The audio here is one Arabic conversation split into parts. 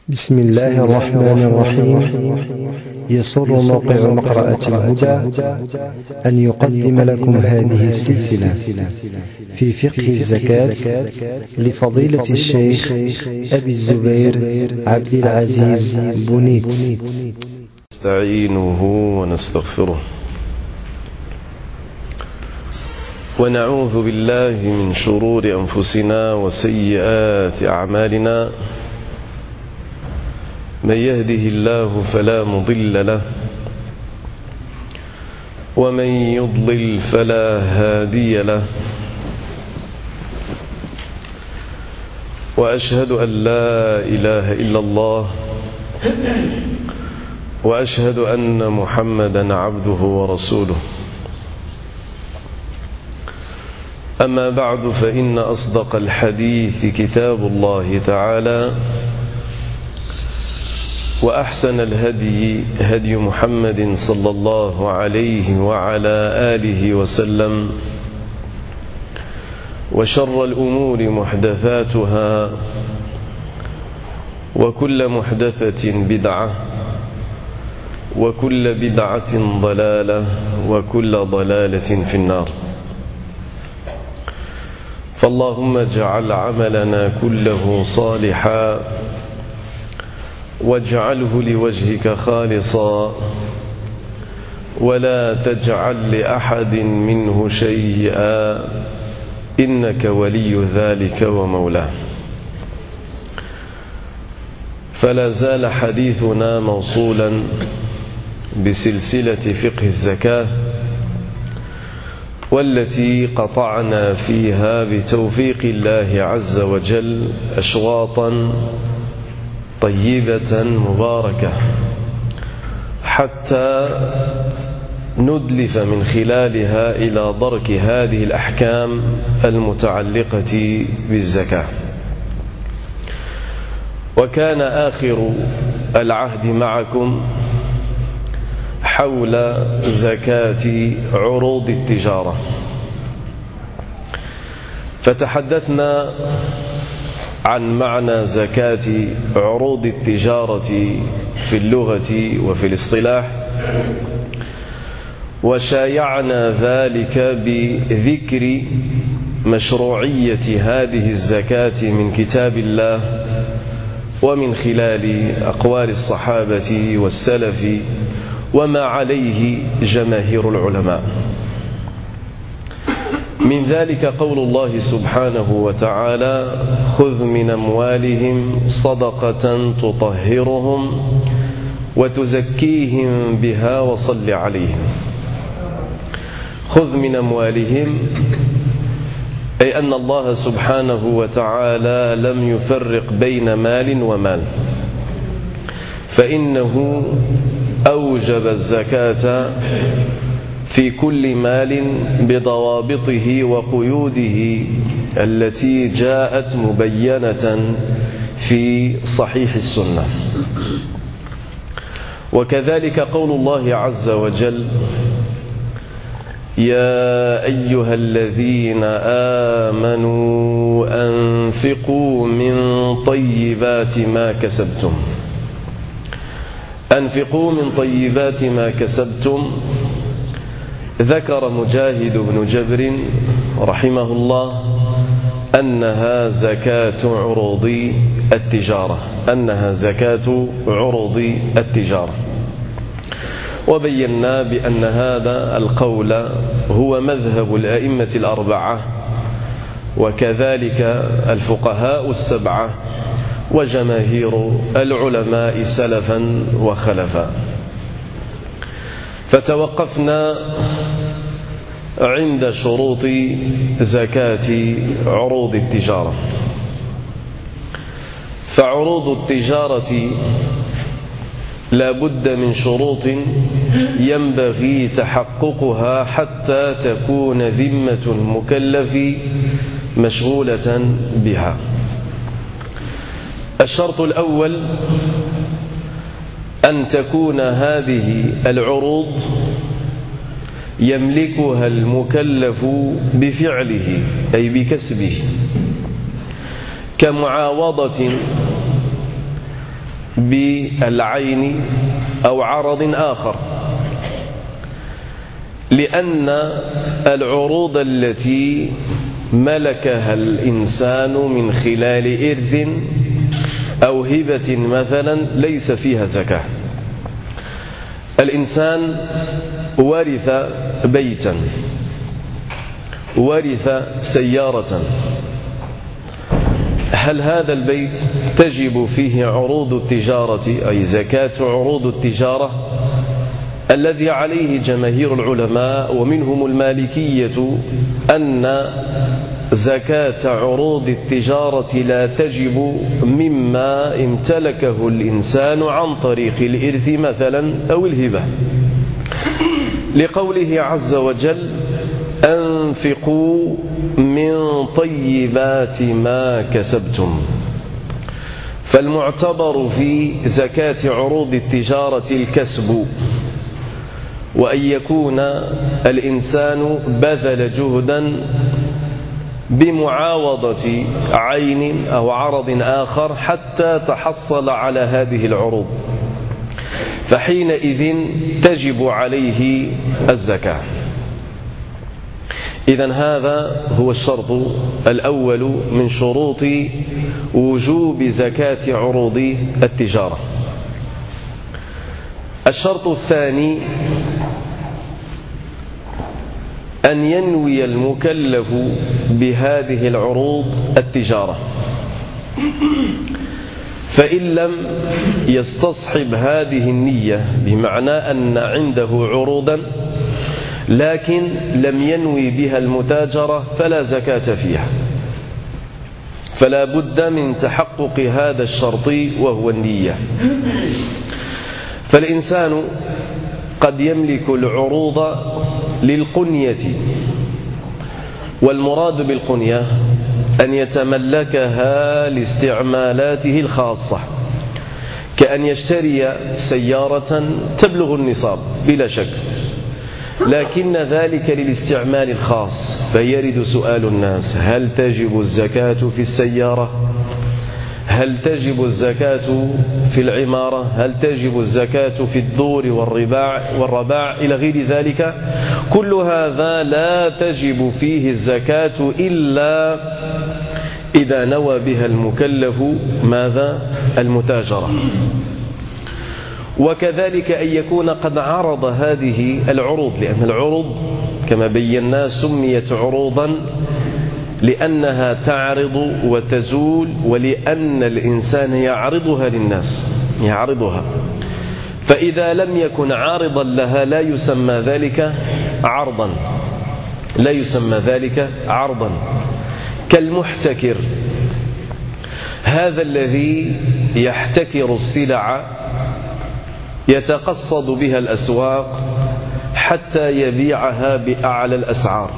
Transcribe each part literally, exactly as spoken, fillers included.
بسم الله الرحمن الرحيم. يسر موقع مقرأة الهدى أن يقدم لكم هذه السلسلة في فقه الزكاة لفضيلة الشيخ أبي الزبير عبد العزيز بنيت. نستعينه ونستغفره ونعوذ بالله من شرور أنفسنا وسيئات أعمالنا. من يهده الله فلا مضل له ومن يضلل فلا هادي له، وأشهد أن لا إله إلا الله وأشهد أن محمدا عبده ورسوله. أما بعد، فإن أصدق الحديث كتاب الله تعالى، وأحسن الهدي هدي محمد صلى الله عليه وعلى آله وسلم، وشر الأمور محدثاتها، وكل محدثة بدعة، وكل بدعة ضلالة، وكل ضلالة في النار. فاللهم اجعل عملنا كله صالحا واجعله لوجهك خالصا، ولا تجعل لأحد منه شيئا، إنك ولي ذلك ومولاه. فلا زال حديثنا موصولا بسلسلة فقه الزكاة، والتي قطعنا فيها بتوفيق الله عز وجل أشواطا طيبة مباركة، حتى ندلف من خلالها إلى درك هذه الأحكام المتعلقة بالزكاة. وكان آخر العهد معكم حول زكاة عروض التجارة، فتحدثنا عن معنى زكاة عروض التجارة في اللغة وفي الاصطلاح، وشايعنا ذلك بذكر مشروعية هذه الزكاة من كتاب الله ومن خلال أقوال الصحابة والسلف وما عليه جماهير العلماء. من ذلك قول الله سبحانه وتعالى: خذ من أموالهم صدقة تطهرهم وتزكيهم بها وصل عليهم. خذ من أموالهم، أي أن الله سبحانه وتعالى لم يفرق بين مال ومال، فإنه أوجب الزكاة في كل مال بضوابطه وقيوده التي جاءت مبينة في صحيح السنة. وكذلك قول الله عز وجل: يا أيها الذين آمنوا أنفقوا من طيبات ما كسبتم. أنفقوا من طيبات ما كسبتم. ذكر مجاهد بن جبر رحمه الله أنها زكاة عروض التجارة أنها زكاة عروض التجارة وبينا بأن هذا القول هو مذهب الأئمة الأربعة، وكذلك الفقهاء السبعة وجماهير العلماء سلفا وخلفا. فتوقفنا عند شروط زكاة عروض التجارة. فعروض التجارة لا بد من شروط ينبغي تحققها حتى تكون ذمة المكلف مشغولة بها. الشرط الأول أن تكون هذه العروض يملكها المكلف بفعله، أي بكسبه، كمعاوضة بالعين أو عرض آخر، لأن العروض التي ملكها الإنسان من خلال إرث أو هبة مثلا ليس فيها زكاة. الإنسان ورث بيتا، ورث سيارة، هل هذا البيت تجب فيه عروض التجارة أي زكاة عروض التجارة؟ الذي عليه جماهير العلماء ومنهم المالكية أن زكاة عروض التجارة لا تجب مما امتلكه الإنسان عن طريق الإرث مثلا أو الهبة، لقوله عز وجل: أنفقوا من طيبات ما كسبتم. فالمعتبر في زكاة عروض التجارة الكسب، وأن يكون الإنسان بذل جهدا بمعاوضة عين أو عرض آخر حتى تحصل على هذه العروض، فحينئذ تجب عليه الزكاة. إذن هذا هو الشرط الأول من شروط وجوب زكاة عروض التجارة. الشرط الثاني أن ينوي المكلف بهذه العروض التجارة، فإن لم يستصحب هذه النية بمعنى أن عنده عروضا لكن لم ينوي بها المتاجرة فلا زكاة فيها، فلا بد من تحقق هذا الشرط وهو النية. فالإنسان قد يملك العروض للقنية، والمراد بالقنية أن يتملكها لاستعمالاته الخاصة، كأن يشتري سيارة تبلغ النصاب بلا شك، لكن ذلك للاستعمال الخاص، فيرد سؤال الناس: هل تجب الزكاة في السيارة؟ هل تجب الزكاة في العمارة؟ هل تجب الزكاة في الدور والرباع والرباع إلى غير ذلك؟ كل هذا لا تجب فيه الزكاة إلا إذا نوى بها المكلف ماذا؟ المتاجرة. وكذلك أن يكون قد عرض هذه العروض، لأن العروض كما بينا سميت عروضا لأنها تعرض وتزول، ولأن الإنسان يعرضها للناس، يعرضها، فإذا لم يكن عارضا لها لا يسمى ذلك عرضا، لا يسمى ذلك عرضا. كالمحتكر، هذا الذي يحتكر السلع يتقصد بها الأسواق حتى يبيعها بأعلى الأسعار،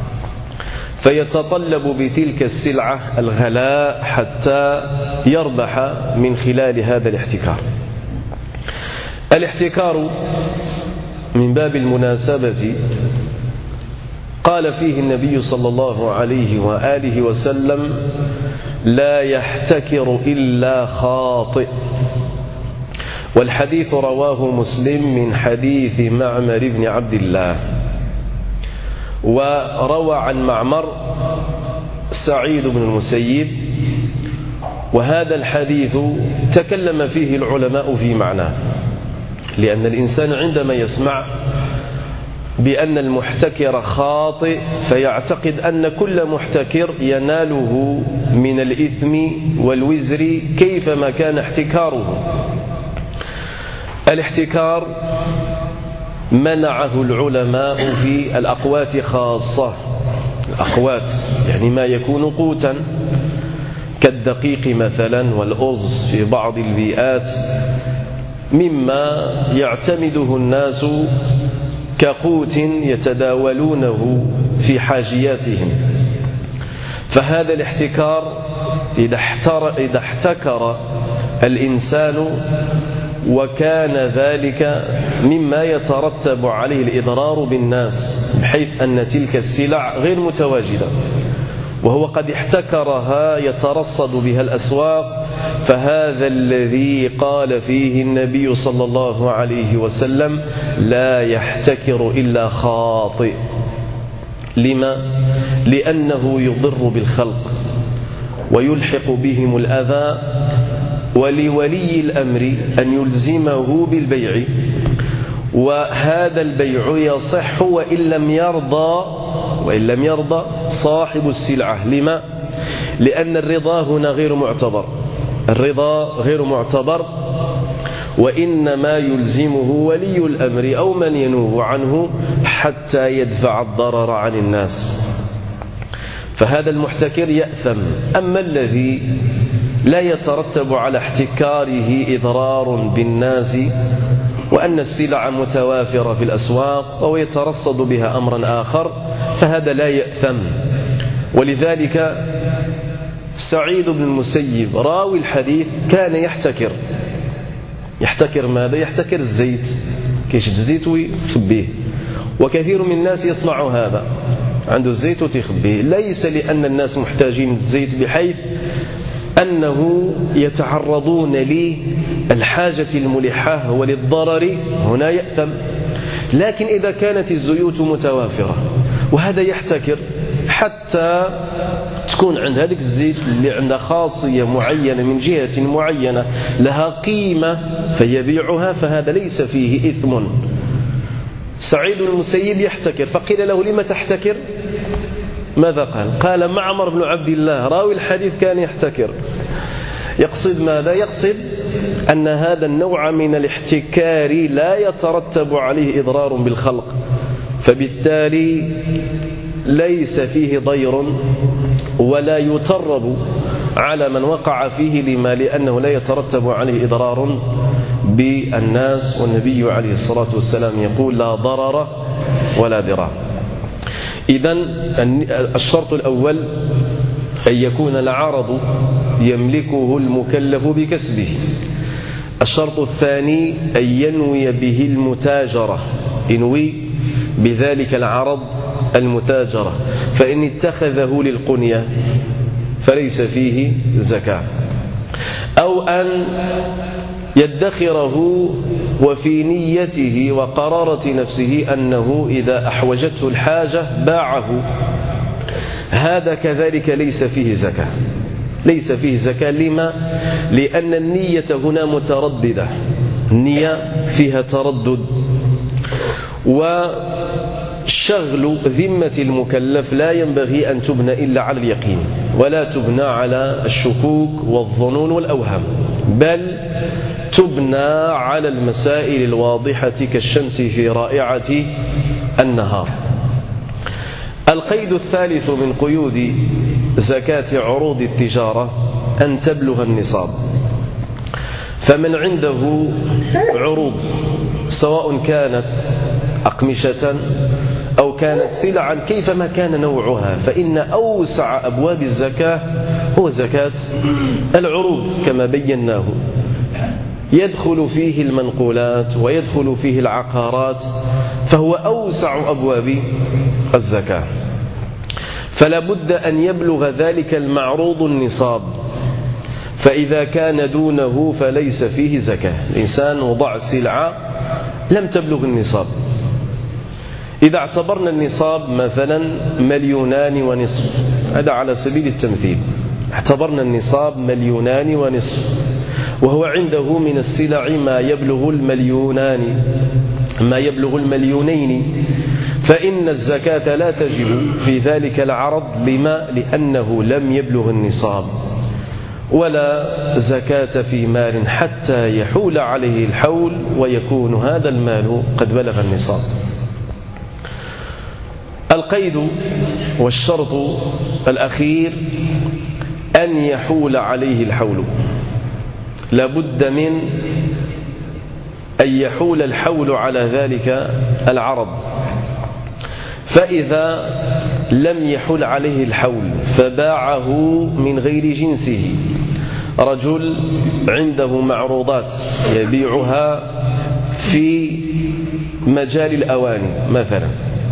فيتطلب بتلك السلعة الغلاء حتى يربح من خلال هذا الاحتكار. الاحتكار من باب المناسبة قال فيه النبي صلى الله عليه وآله وسلم: لا يحتكر إلا خاطئ. والحديث رواه مسلم من حديث معمر بن عبد الله. وروى عن معمر سعيد بن المسيب، وهذا الحديث تكلم فيه العلماء في معناه، لأن الإنسان عندما يسمع بأن المحتكر خاطئ فيعتقد أن كل محتكر يناله من الإثم والوزر كيفما كان احتكاره. الاحتكار منعه العلماء في الأقوات خاصة، الأقوات يعني ما يكون قوتا كالدقيق مثلا والأرز في بعض البيئات، مما يعتمده الناس كقوت يتداولونه في حاجياتهم. فهذا الاحتكار إذا إذا احتكر الإنسان وكان ذلك مما يترتب عليه الإضرار بالناس، بحيث أن تلك السلع غير متواجدة وهو قد احتكرها يترصد بها الأسواق، فهذا الذي قال فيه النبي صلى الله عليه وسلم لا يحتكر إلا خاطئ. لما؟ لأنه يضر بالخلق ويلحق بهم الأذى، ولولي الأمر أن يلزمه بالبيع، وهذا البيع يصح وإن لم يرضى وإن لم يرضى صاحب السلعة. لما؟ لأن الرضا هنا غير معتبر، الرضا غير معتبر، وإنما يلزمه ولي الأمر أو من ينوه عنه حتى يدفع الضرر عن الناس، فهذا المحتكر يأثم. أما الذي لا يترتب على احتكاره إضرار بالناس وأن السلع متوافرة في الأسواق أو يترصد بها أمرا آخر، فهذا لا يأثم. ولذلك سعيد بن المسيب راوي الحديث كان يحتكر. يحتكر ماذا؟ يحتكر الزيت، كيشد الزيت ويخبيه، وكثير من الناس يصنع هذا، عنده الزيت وتخبيه، ليس لأن الناس محتاجين الزيت بحيث أنه يتعرضون للحاجة الملحة وللضرر، هنا يأثم. لكن إذا كانت الزيوت متوافرة وهذا يحتكر حتى تكون عند هذيك الزيت اللي عندها خاصية معينة من جهة معينة لها قيمة فيبيعها، فهذا ليس فيه إثم. سعيد المسيب يحتكر، فقيل له لما تحتكر؟ ماذا قال؟ قال معمر بن عبد الله راوي الحديث كان يحتكر. يقصد ماذا؟ يقصد أن هذا النوع من الاحتكار لا يترتب عليه إضرار بالخلق، فبالتالي ليس فيه ضير ولا يترب على من وقع فيه، لما لأنه لا يترتب عليه إضرار بالناس، والنبي عليه الصلاة والسلام يقول لا ضرر ولا ضرار. إذن الشرط الأول أن يكون العرض يملكه المكلف بكسبه. الشرط الثاني أن ينوي به المتاجرة، ينوي بذلك العرض المتاجرة، فإن اتخذه للقنية فليس فيه زكاة، أو أن يدخره وفي نيته وقرارة نفسه أنه إذا أحوجته الحاجة باعه، هذا كذلك ليس فيه زكاة، ليس فيه زكاة. لما؟ لأن النية هنا مترددة، النية فيها تردد، وشغل ذمة المكلف لا ينبغي أن تبنى إلا على اليقين، ولا تبنى على الشكوك والظنون والأوهام، بل تبنى على المسائل الواضحة كالشمس في رائعة النهار. القيد الثالث من قيود زكاة عروض التجارة أن تبلغ النصاب. فمن عنده عروض سواء كانت أقمشة أو كانت سلعا كيفما كان نوعها، فإن أوسع أبواب الزكاة هو زكاة العروض كما بيناه، يدخل فيه المنقولات ويدخل فيه العقارات، فهو أوسع أبواب الزكاة. فلا بد أن يبلغ ذلك المعروض النصاب، فإذا كان دونه فليس فيه زكاة. الإنسان وضع سلعة لم تبلغ النصاب، إذا اعتبرنا النصاب مثلا مليونان ونصف، هذا على سبيل التمثيل، اعتبرنا النصاب مليونان ونصف، وهو عنده من السلع ما يبلغ المليونان ما يبلغ المليونين، فإن الزكاة لا تجب في ذلك العرض. لما؟ لأنه لم يبلغ النصاب، ولا زكاة في مال حتى يحول عليه الحول ويكون هذا المال قد بلغ النصاب. القيد والشرط الأخير أن يحول عليه الحول، لابد من أن يحول الحول على ذلك العرض، فإذا لم يحل عليه الحول فباعه من غير جنسه، رجل عنده معروضات يبيعها في مجال الأواني مثلا،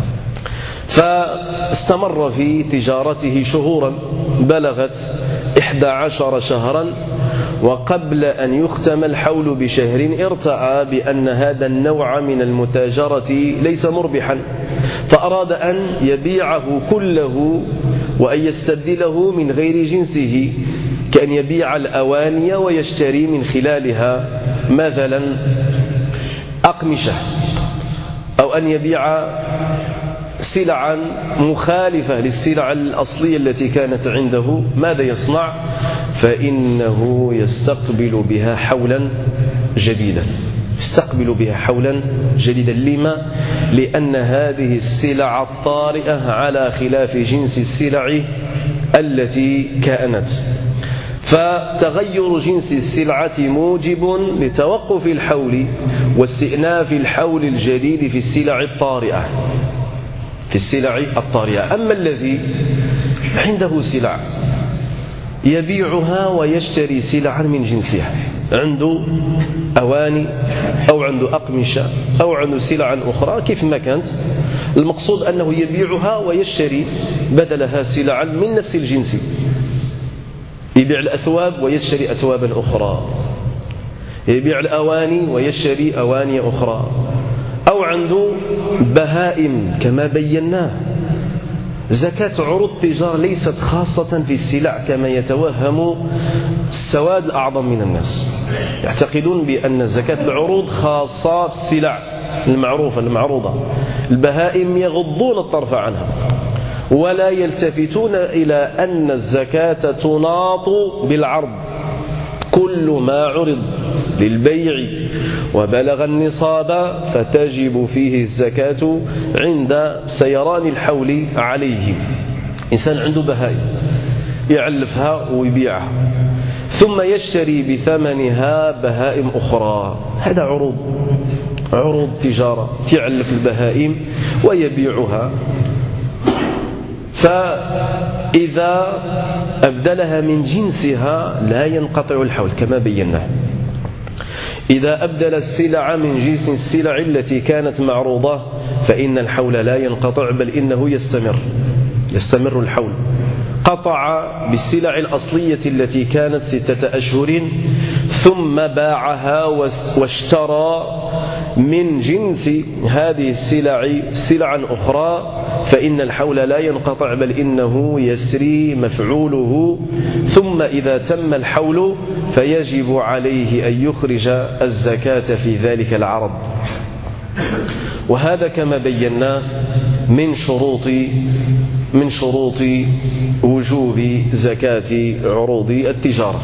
فاستمر في تجارته شهورا بلغت إحدى عشر شهرا، وقبل أن يختم الحول بشهر ارتأى بأن هذا النوع من المتاجرة ليس مربحا، فأراد أن يبيعه كله وأن يستبدله من غير جنسه، كأن يبيع الأواني ويشتري من خلالها مثلا أقمشة، أو أن يبيع سلعا مخالفة للسلع الأصلية التي كانت عنده. ماذا يصنع؟ فإنه يستقبل بها حولا جديدا يستقبل بها حولا جديدا لما؟ لأن هذه السلع الطارئة على خلاف جنس السلع التي كانت، فتغير جنس السلعة موجب لتوقف الحول واستئناف الحول الجديد في السلع الطارئة في السلع الطارئة. أما الذي عنده سلع يبيعها ويشتري سلعا من جنسها، عنده أواني أو عنده أقمشة أو عنده سلعا أخرى كيف ما كانت، المقصود أنه يبيعها ويشتري بدلها سلعا من نفس الجنس. يبيع الأثواب ويشتري أثوابا أخرى، يبيع الأواني ويشتري أواني أخرى، أو عنده بهائم كما بيناه. زكاة عروض التجارة ليست خاصة في السلع كما يتوهم السواد الأعظم من الناس، يعتقدون بأن زكاة العروض خاصة في السلع المعروفة المعروضة. البهائم يغضون الطرف عنها ولا يلتفتون إلى أن الزكاة تناط بالعرض. كل ما عرض للبيع وبلغ النصاب فتجب فيه الزكاة عند سيران الحول عليه. إنسان عنده بهائم يعلفها ويبيعها ثم يشتري بثمنها بهائم أخرى، هذا عروض عروض تجارة، يعلف البهائم ويبيعها. فإذا أبدلها من جنسها لا ينقطع الحول كما بيناه. إذا أبدل السلع من جنس السلع التي كانت معروضة فإن الحول لا ينقطع، بل إنه يستمر يستمر الحول. قطع بالسلع الأصلية التي كانت ستة أشهر ثم باعها واشترى من جنس هذه السلع سلعا أخرى فإن الحول لا ينقطع، بل إنه يسري مفعوله. ثم إذا تم الحول فيجب عليه أن يخرج الزكاة في ذلك العرض. وهذا كما بينا من شروط من شروط وجوب زكاة عروض التجارة.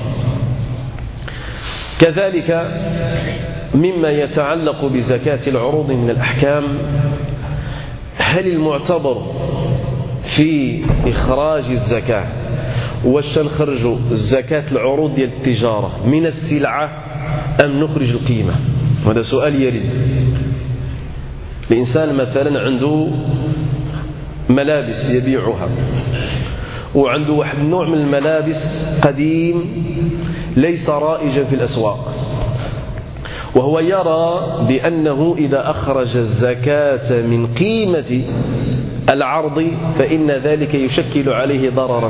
كذلك مما يتعلق بزكاة العروض من الأحكام، هل المعتبر في إخراج الزكاة واش نخرج زكاة العروض ديال التجارة من السلعة أم نخرج القيمة؟ هذا سؤال يرد. الإنسان مثلا عنده ملابس يبيعها وعنده واحد النوع من الملابس قديم ليس رائجا في الأسواق، وهو يرى بأنه إذا أخرج الزكاة من قيمة العرض فإن ذلك يشكل عليه ضررا.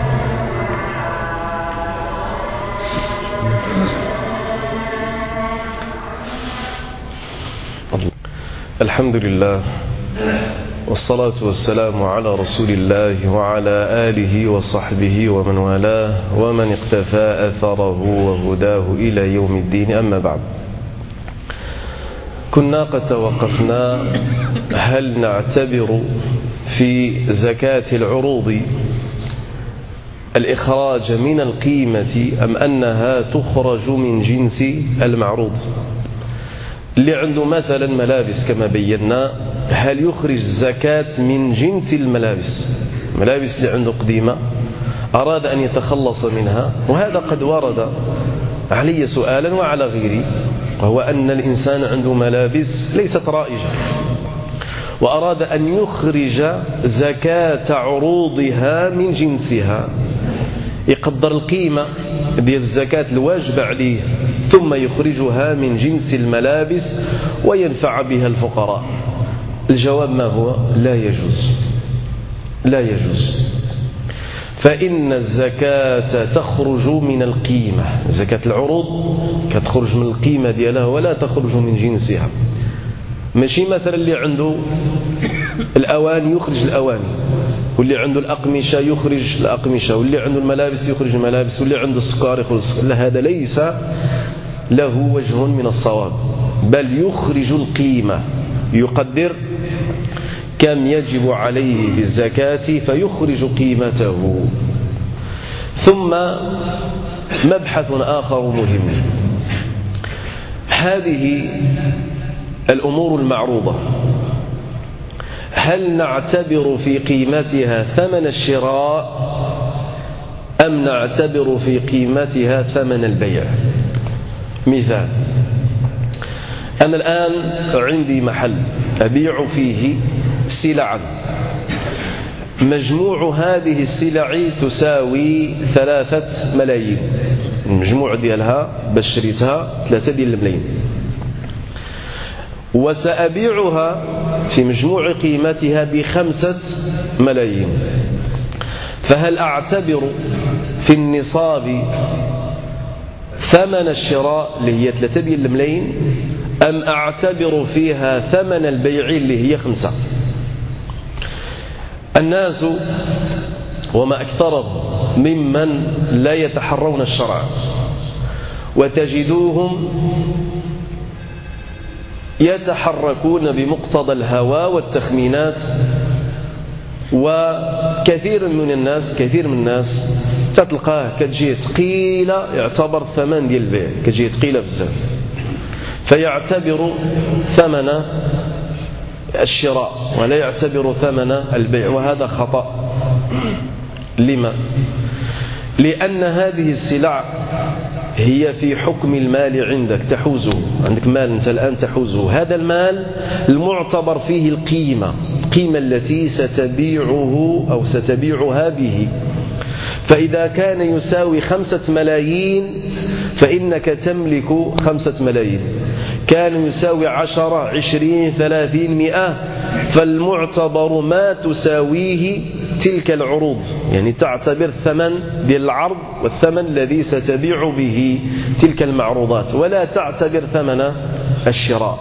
الحمد لله والصلاة والسلام على رسول الله وعلى آله وصحبه ومن والاه ومن اقتفى أثره وهداه إلى يوم الدين. أما بعد، كنا قد توقفنا هل نعتبر في زكاة العروض الإخراج من القيمة أم أنها تخرج من جنس المعروض؟ اللي عنده مثلا ملابس كما بينا، هل يخرج الزكاة من جنس الملابس؟ ملابس اللي عنده قديمة أراد أن يتخلص منها، وهذا قد ورد علي سؤالا وعلى غيري، وهو أن الإنسان عنده ملابس ليست رائجة وأراد أن يخرج زكاة عروضها من جنسها، يقدر القيمة ديال الزكاة الواجبة عليه ثم يخرجها من جنس الملابس وينفع بها الفقراء. الجواب ما هو؟ لا يجوز لا يجوز. فإن الزكاة تخرج من القيمة. زكاة العروض كتخرج من القيمة ديالها ولا تخرج من جنسها. ماشي مثلا اللي عنده الأواني يخرج الأواني، واللي عنده الأقمشة يخرج الأقمشة، واللي عنده الملابس يخرج الملابس، واللي عنده السكر يخرج السكر. لا، هذا ليس له وجه من الصواب، بل يخرج القيمة، يقدر كم يجب عليه بالزكاة فيخرج قيمته. ثم مبحث آخر مهم، هذه الأمور المعروضة هل نعتبر في قيمتها ثمن الشراء أم نعتبر في قيمتها ثمن البيع؟ مثال، أنا الآن عندي محل أبيع فيه سلعا، مجموع هذه السلع تساوي ثلاثة ملايين، المجموع ديالها بشريتها ثلاثة ديال الملايين، وسأبيعها في مجموع قيمتها بخمسة ملايين. فهل أعتبر في النصاب ثمن الشراء اللي هي ثلاثة ديال الملايين أم أعتبر فيها ثمن البيع اللي هي خمسة؟ الناس وما أكثرهم ممن لا يتحرون الشرع، وتجدوهم يتحركون بمقتضى الهوى والتخمينات. وكثير من الناس كثير من الناس تتلقاه كتجي ثقيله، يعتبر الثمن ديال البيع كتجي ثقيله بزاف، فيعتبر ثمن الشراء ولا يعتبر ثمن البيع، وهذا خطأ. لما؟ لأن هذه السلع هي في حكم المال عندك، تحوزه، عندك مال أنت الآن تحوزه، هذا المال المعتبر فيه القيمة، القيمة التي ستبيعه أو ستبيعها به. فإذا كان يساوي خمسة ملايين فإنك تملك خمسة ملايين، كان يساوي عشرة عشرين ثلاثين مئة، فالمعتبر ما تساويه تلك العروض، يعني تعتبر الثمن ديال العرض والثمن الذي ستبيع به تلك المعروضات، ولا تعتبر ثمن الشراء.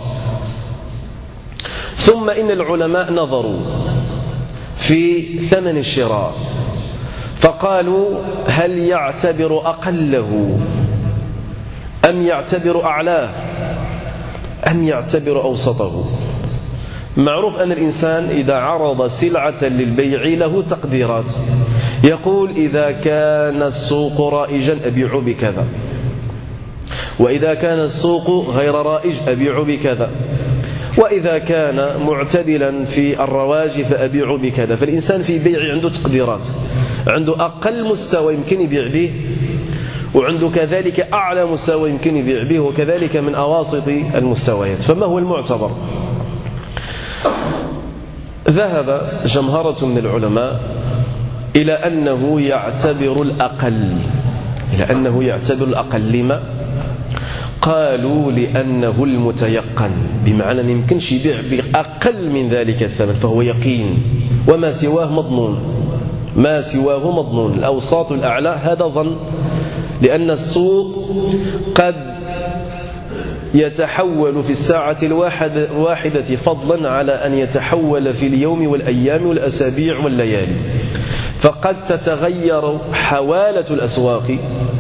ثم إن العلماء نظروا في ثمن الشراء فقالوا هل يعتبر أقله أم يعتبر أعلاه أم يعتبر أوسطه؟ معروف أن الإنسان إذا عرض سلعة للبيع له تقديرات، يقول إذا كان السوق رائجا أبيع بكذا، وإذا كان السوق غير رائج أبيع بكذا، وإذا كان معتدلا في الرواج فأبيع بكذا. فالإنسان في بيع عنده تقديرات، عنده أقل مستوى يمكن يبيع به، وعنده كذلك أعلى مستوى يمكن يبيع به، وكذلك من أواسط المستويات. فما هو المعتبر؟ ذهب جمهرة من العلماء إلى أنه يعتبر الأقل، إلى أنه يعتبر الأقل. لما؟ قالوا لأنه المتيقن، بمعنى ما يمكنش يبيع بأقل من ذلك الثمن، فهو يقين، وما سواه مضمون، ما سواه مضمون. الأوساط الأعلى هذا ظن، لأن السوق قد يتحول في الساعة الواحدة فضلا على أن يتحول في اليوم والأيام والأسابيع والليالي، فقد تتغير حوالة الأسواق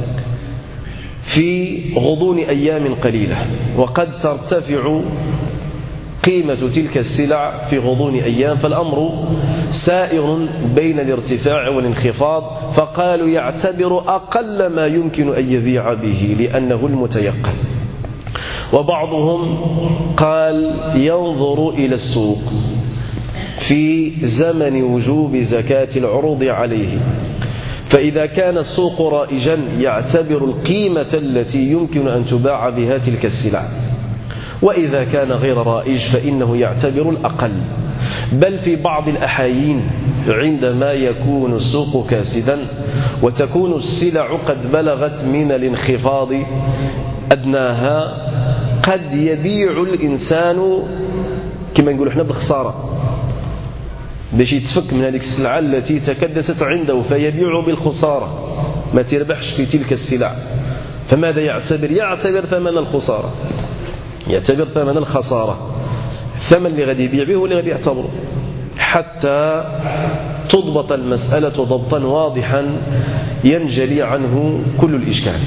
في غضون أيام قليلة، وقد ترتفع قيمة تلك السلع في غضون أيام، فالأمر سائر بين الارتفاع والانخفاض. فقالوا يعتبر أقل ما يمكن أن يبيع به لأنه المتيقن. وبعضهم قال ينظر إلى السوق في زمن وجوب زكاة العروض عليه، فإذا كان السوق رائجا يعتبر القيمة التي يمكن أن تباع بها تلك السلع، وإذا كان غير رائج فإنه يعتبر الأقل. بل في بعض الأحايين عندما يكون السوق كاسدا وتكون السلع قد بلغت من الانخفاض أدناها، قد يبيع الإنسان كما نقول احنا بالخسارة، باش يتفك من هذه السلعة التي تكدست عنده فيبيع بالخسارة، ما تربحش في تلك السلع. فماذا يعتبر؟ يعتبر ثمن الخسارة، يعتبر ثمن الخسارة، الثمن اللي غادي يبيع به واللي غادي يعتبره، حتى تضبط المسألة ضبطا واضحا ينجلي عنه كل الإشكال.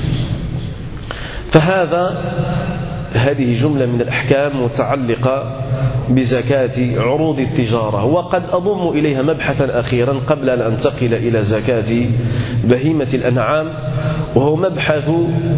فهذا هذه جملة من الأحكام متعلقة بزكاة عروض التجارة. وقد أضم إليها مبحثا أخيرا قبل أن أنتقل إلى زكاة بهيمة الأنعام، وهو مبحث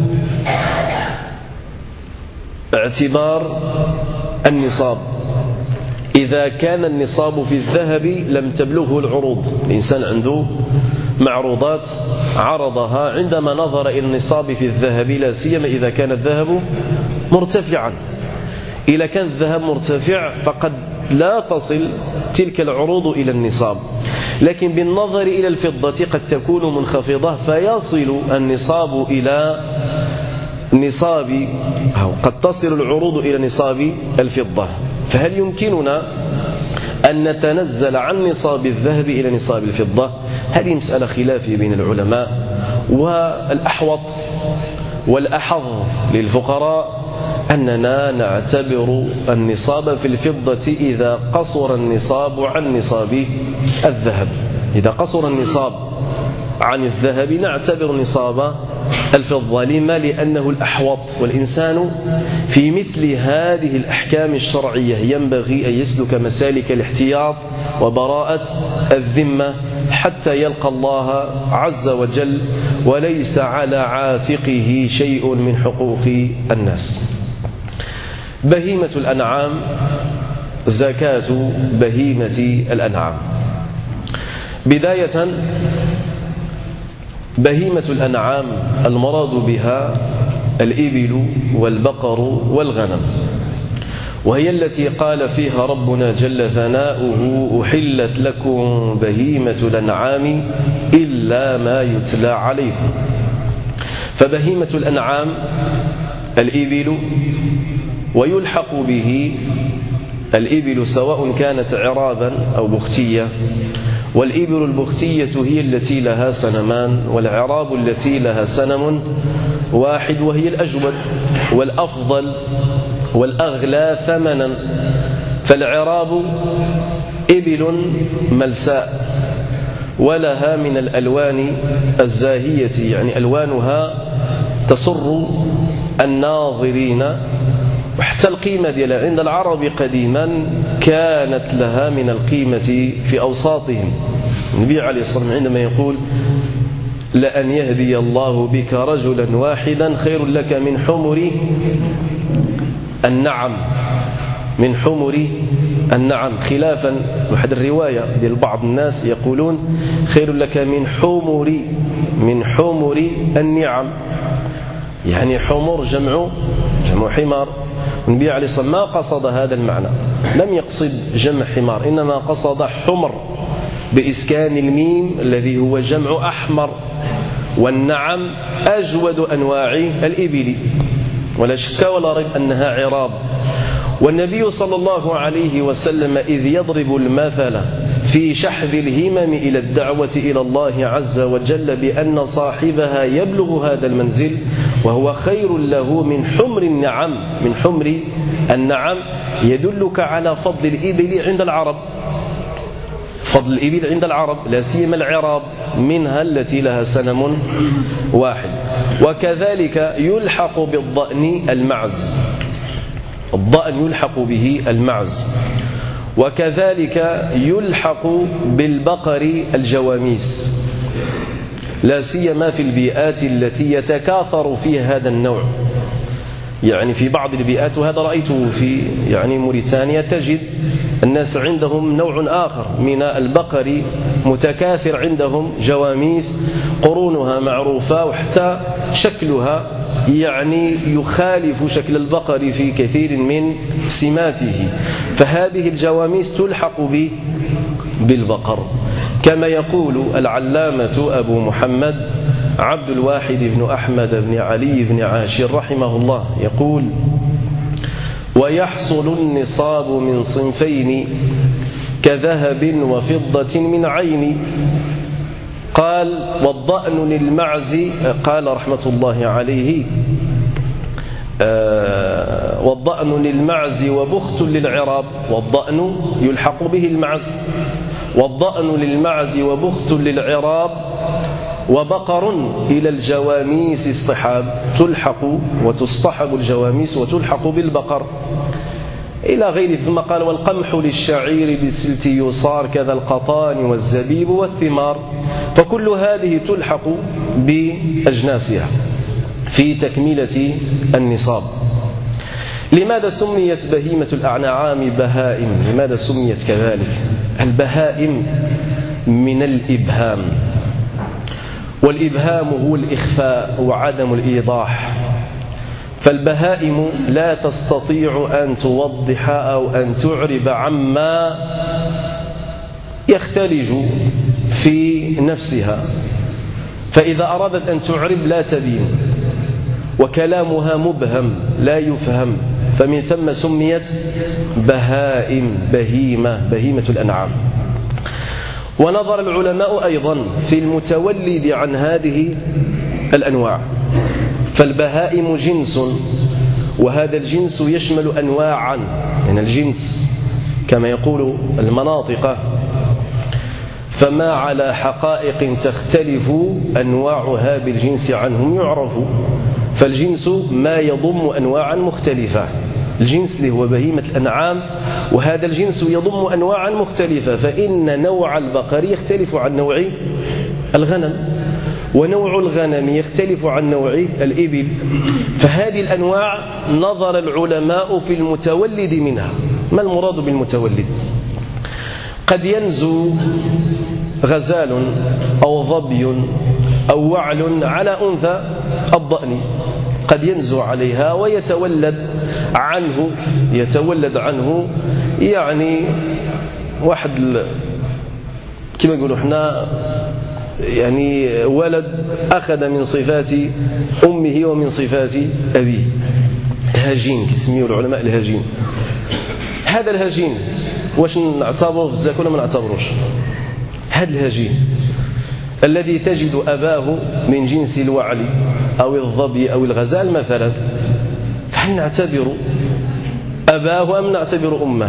اعتبار النصاب. إذا كان النصاب في الذهب لم تبلغه العروض، الإنسان عنده معروضات عرضها عندما نظر إلى النصاب في الذهب، لا سيما إذا كان الذهب مرتفعا. إذا كان الذهب مرتفع فقد لا تصل تلك العروض إلى النصاب، لكن بالنظر إلى الفضة قد تكون منخفضة فيصل النصاب إلى نصاب، أو قد تصل العروض إلى نصاب الفضة. فهل يمكننا أن نتنزل عن نصاب الذهب إلى نصاب الفضة؟ هذه مسألة خلافية بين العلماء، والأحوط والأحظ للفقراء أننا نعتبر النصاب في الفضة إذا قصر النصاب عن نصاب الذهب. إذا قصر النصاب عن الذهب نعتبر نصاب الفضة. لما؟ لأنه الأحوط، والإنسان في مثل هذه الأحكام الشرعية ينبغي أن يسلك مسالك الاحتياط وبراءة الذمة حتى يلقى الله عز وجل وليس على عاتقه شيء من حقوق الناس. بهيمة الأنعام، زكاة بهيمة الأنعام. بداية، بهيمة الأنعام المراد بها الإبل والبقر والغنم، وهي التي قال فيها ربنا جل ثناؤه: أحلت لكم بهيمة الأنعام إلا ما يتلى عليكم. فبهيمة الأنعام الإبل، ويلحق به الإبل سواء كانت عرابا أو بختية، والإبل البختية هي التي لها سنمان، والعراب التي لها سنم واحد، وهي الأجود والأفضل والأغلى ثمنا. فالعراب إبل ملساء ولها من الألوان الزاهية، يعني ألوانها تسر الناظرين، وحتى القيمة ديالها عند العرب قديما كانت لها من القيمة في أوساطهم. النبي عليه الصلاة والسلام عندما يقول: لأن يهدي الله بك رجلا واحدا خير لك من حمر النعم، من حمر النعم، خلافا واحد الرواية ديال بعض الناس يقولون خير لك من حمر من حمر النعم، يعني حمر جمع جمع حمار. النبي عليه الصلاة والسلام ما قصد هذا المعنى، لم يقصد جمع حمار، إنما قصد حمر بإسكان الميم الذي هو جمع أحمر. والنعم أجود أنواع الإبل، ولا شك ولا ريب أنها عراب. والنبي صلى الله عليه وسلم إذ يضرب المثل في شحذ الهمم إلى الدعوة إلى الله عز وجل بأن صاحبها يبلغ هذا المنزل وهو خير له من حمر النعم من حمر النعم، يدلك على فضل الإبل عند العرب، فضل الإبل عند العرب، لا سيما العراب منها التي لها سنم واحد. وكذلك يلحق بالضأن المعز، الضأن يلحق به المعز. وكذلك يلحق بالبقر الجواميس، لا سيما في البيئات التي يتكاثر فيها هذا النوع. يعني في بعض البيئات، وهذا رأيته في يعني موريتانيا، تجد الناس عندهم نوع آخر من البقر متكاثر، عندهم جواميس قرونها معروفة، وحتى شكلها يعني يخالف شكل البقر في كثير من سماته. فهذه الجواميس تلحق بالبقر، كما يقول العلامة أبو محمد عبد الواحد بن أحمد بن علي بن عاشر رحمه الله، يقول: ويحصل النصاب من صنفين كذهب وفضة من عين. قال والضأن للمعز، قال رحمة الله عليه آه والضأن للمعز وبخت للعراب. والضأن يلحق به المعز، والضأن للمعز وبخت للعراب، وبقر إلى الجواميس الصحاب. تلحق وتصطحب الجواميس وتلحق بالبقر إلى غير. ثم قال والقمح للشعير بالسلت يصار، كذا القطان والزبيب والثمار. فكل هذه تلحق بأجناسها في تكملة النصاب. لماذا سميت بهيمة الأنعام بهائم؟ لماذا سميت كذلك؟ البهائم من الإبهام، والإبهام هو الإخفاء وعدم الإيضاح. فالبهائم لا تستطيع أن توضح أو أن تعرب عما يختلج في نفسها، فإذا أرادت أن تعرب لا تبين، وكلامها مبهم لا يفهم، فمن ثم سميت بهائم، بهيمة، بهيمة الأنعام. ونظر العلماء أيضا في المتولد عن هذه الأنواع، فالبهائم جنس، وهذا الجنس يشمل أنواعا من الجنس كما يقول المناطق، فما على حقائق تختلف أنواعها بالجنس عنهم يعرف. فالجنس ما يضم أنواعا مختلفة، الجنس اللي هو بهيمة الأنعام، وهذا الجنس يضم أنواعا مختلفة. فإن نوع البقر يختلف عن نوع الغنم، ونوع الغنم يختلف عن نوع الإبل. فهذه الأنواع نظر العلماء في المتولد منها. ما المراد بالمتولد؟ قد ينزو غزال أو ظبي أو وعل على أنثى الضأن، قد ينزو عليها ويتولد عنه يتولد عنه يعني واحد كما نقولوا احنا يعني ولد أخذ من صفات أمه ومن صفات أبيه، هجين كيسميوه العلماء الهجين. هذا الهجين واش نعتبره في الزكاة ولا ما نعتبروش؟ هذا الهجين الذي تجد أباه من جنس الوعل أو الظبي أو الغزال مثلا، فهل نعتبر أباه أم نعتبر أمه؟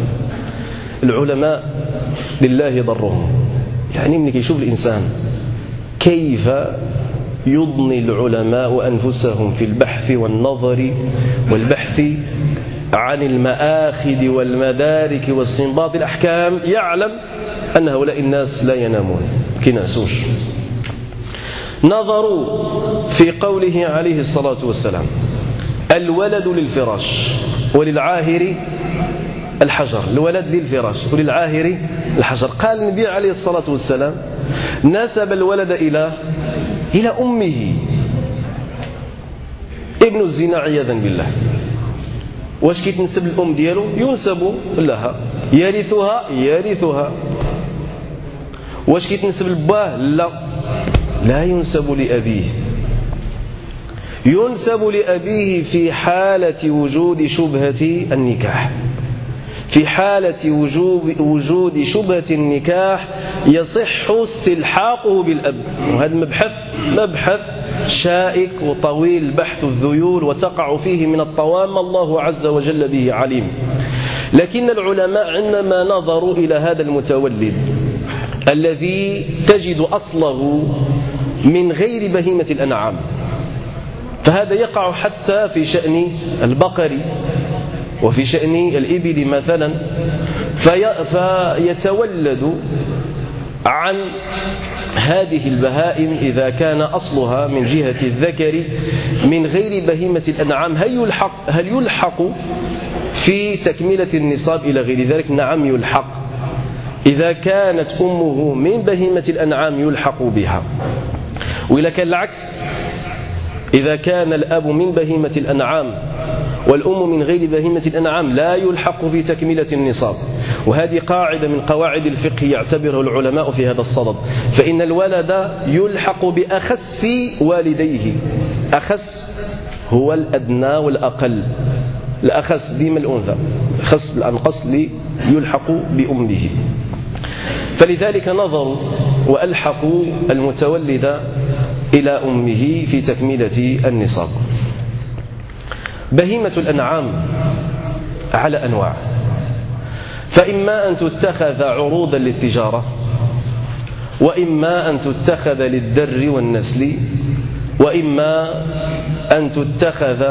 العلماء لله ضرهم، يعني من يشوف الإنسان كيف يضني العلماء أنفسهم في البحث والنظر والبحث عن المآخذ والمدارك واستنباط الأحكام، يعلم أن هؤلاء الناس لا ينامون كناسوش. نظروا في قوله عليه الصلاة والسلام الولد للفراش وللعاهر الحجر، الولد للفراش وللعاهر الحجر. قال النبي عليه الصلاة والسلام نسب الولد إلى إلى أمه. ابن الزنا عياذا بالله، واش كيتنسب الأم ديالو؟ ينسب لها. يرثها يرثها. واش كيتنسب لباه؟ لا، لا ينسب لأبيه. ينسب لأبيه في حالة وجود شبهة النكاح. في حالة وجود وجود شبهة النكاح يصح استلحاقه بالأب، وهذا مبحث مبحث شائك وطويل بحث الذيول وتقع فيه من الطوام الله عز وجل به عليم. لكن العلماء عندما نظروا إلى هذا المتولد الذي تجد أصله من غير بهيمة الأنعام، فهذا يقع حتى في شأن البقر وفي شأن الإبل مثلا، فيتولد عن هذه البهائم إذا كان أصلها من جهة الذكر من غير بهيمة الأنعام. هل يلحق, هل يلحق في تكملة النصاب إلى غير ذلك؟ نعم يلحق. إذا كانت أمه من بهيمة الأنعام يلحق بها. وإذا كان العكس، إذا كان الأب من بهيمة الأنعام والأم من غير بهيمة الأنعام لا يلحق في تكملة النصاب. وهذه قاعدة من قواعد الفقه يعتبرها العلماء في هذا الصدد. فإن الولد يلحق بأخس والديه، أخس هو الأدنى والأقل، الأخص ديما الأنثى، خص الأنقص ليلحق بأمه. فلذلك نظروا وألحقوا المتولد إلى أمه في تكملة النصاب. بهيمة الأنعام على أنواع، فإما أن تتخذ عروضا للتجارة، وإما أن تتخذ للدر والنسل، وإما أن تتخذ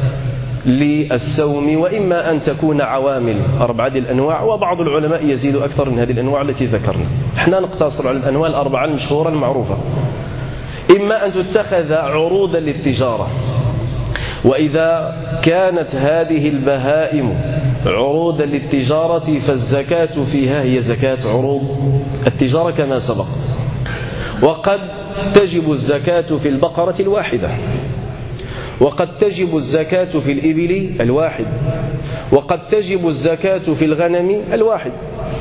للسوم، وإما أن تكون عوامل. أربعة الأنواع، وبعض العلماء يزيد أكثر من هذه الأنواع التي ذكرنا. احنا نقتصر على الأنواع الأربعة المشهورة المعروفة. إما أن تتخذ عروضا للتجارة، وإذا كانت هذه البهائم عروضا للتجارة فالزكاة فيها هي زكاة عروض التجارة كما سبق. وقد تجب الزكاة في البقرة الواحدة، وقد تجب الزكاة في الإبل الواحد، وقد تجب الزكاة في الغنم الواحد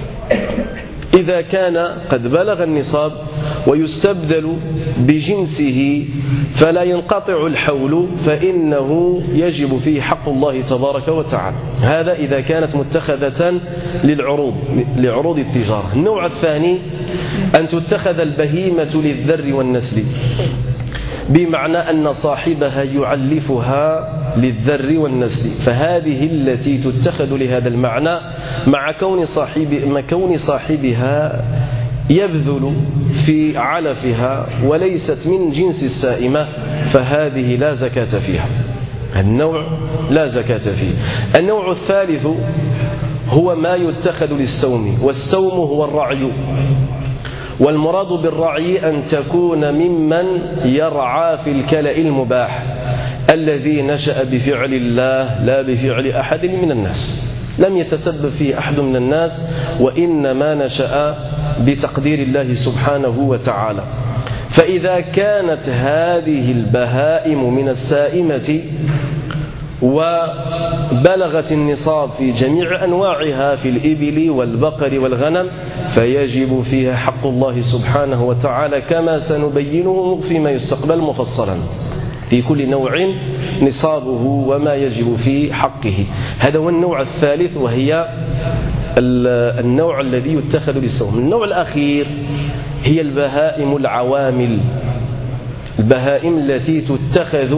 إذا كان قد بلغ النصاب ويستبدل بجنسه فلا ينقطع الحول، فإنه يجب فيه حق الله تبارك وتعالى. هذا إذا كانت متخذة للعروض لعروض التجارة. النوع الثاني أن تتخذ البهيمة للذر والنسل، بمعنى أن صاحبها يعلفها للذر والنسل، فهذه التي تتخذ لهذا المعنى مع كون صاحب مع كون صاحبها يبذل في علفها وليست من جنس السائمة، فهذه لا زكاة فيها. النوع لا زكاة فيه. النوع الثالث هو ما يتخذ للسوم، والسوم هو الرعي، والمراد بالرعي أن تكون ممن يرعى في الكلأ المباح الذي نشأ بفعل الله لا بفعل أحد من الناس، لم يتسبب فيه أحد من الناس، وإنما نشأ بتقدير الله سبحانه وتعالى. فإذا كانت هذه البهائم من السائمة وبلغت النصاب في جميع أنواعها في الإبل والبقر والغنم فيجب فيها حق الله سبحانه وتعالى، كما سنبينه فيما يستقبل مفصلا في كل نوع نصابه وما يجب في حقه. هذا هو النوع الثالث، وهي النوع الذي يتخذ للسوم. النوع الأخير هي البهائم العوامل، البهائم التي تتخذ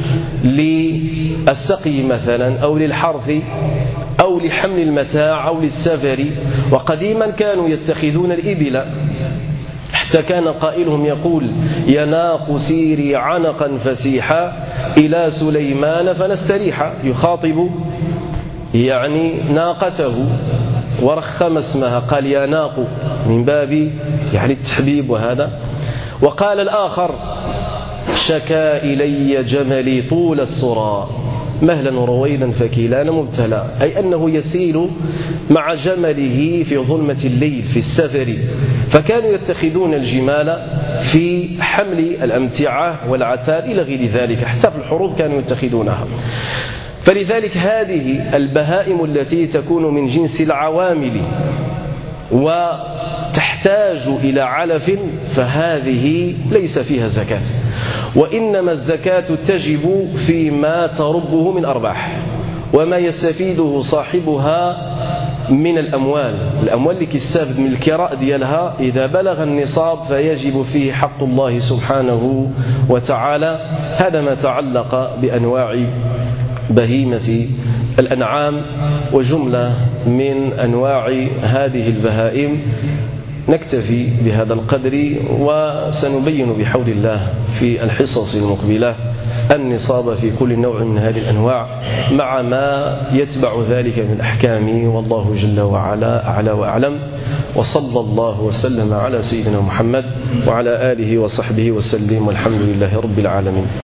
للسقي مثلا أو للحرث أو لحمل المتاع أو للسفر. وقديما كانوا يتخذون الإبل، حتى كان قائلهم يقول: يناق سيري عنقا فسيحا إلى سليمان فنستريح، يخاطب يعني ناقته ورخم اسمها، قال يناق من باب يعني التحبيب وهذا. وقال الآخر: شكا إلي جملي طول السرى مهلا ورويدا فكيلان مبتلى، أي أنه يسيل مع جمله في ظلمة الليل في السفر، فكانوا يتخذون الجمال في حمل الأمتعة والعتاد إلى غير ذلك، حتى في الحروب كانوا يتخذونها. فلذلك هذه البهائم التي تكون من جنس العوامل وتحتاج إلى علف فهذه ليس فيها زكاة، وإنما الزكاة تجب فيما تربه من أرباح وما يستفيده صاحبها من الأموال. الأموال اللي كيستافد من الكراء ديالها إذا بلغ النصاب فيجب فيه حق الله سبحانه وتعالى. هذا ما تعلق بأنواع بهيمة الأنعام وجملة من أنواع هذه البهائم. نكتفي بهذا القدر، وسنبين بحول الله في الحصص المقبلة النصاب في كل نوع من هذه الأنواع مع ما يتبع ذلك من الأحكام، والله جل وعلا أعلى وأعلم. وصلى الله وسلم على سيدنا محمد وعلى آله وصحبه وسلم، والحمد لله رب العالمين.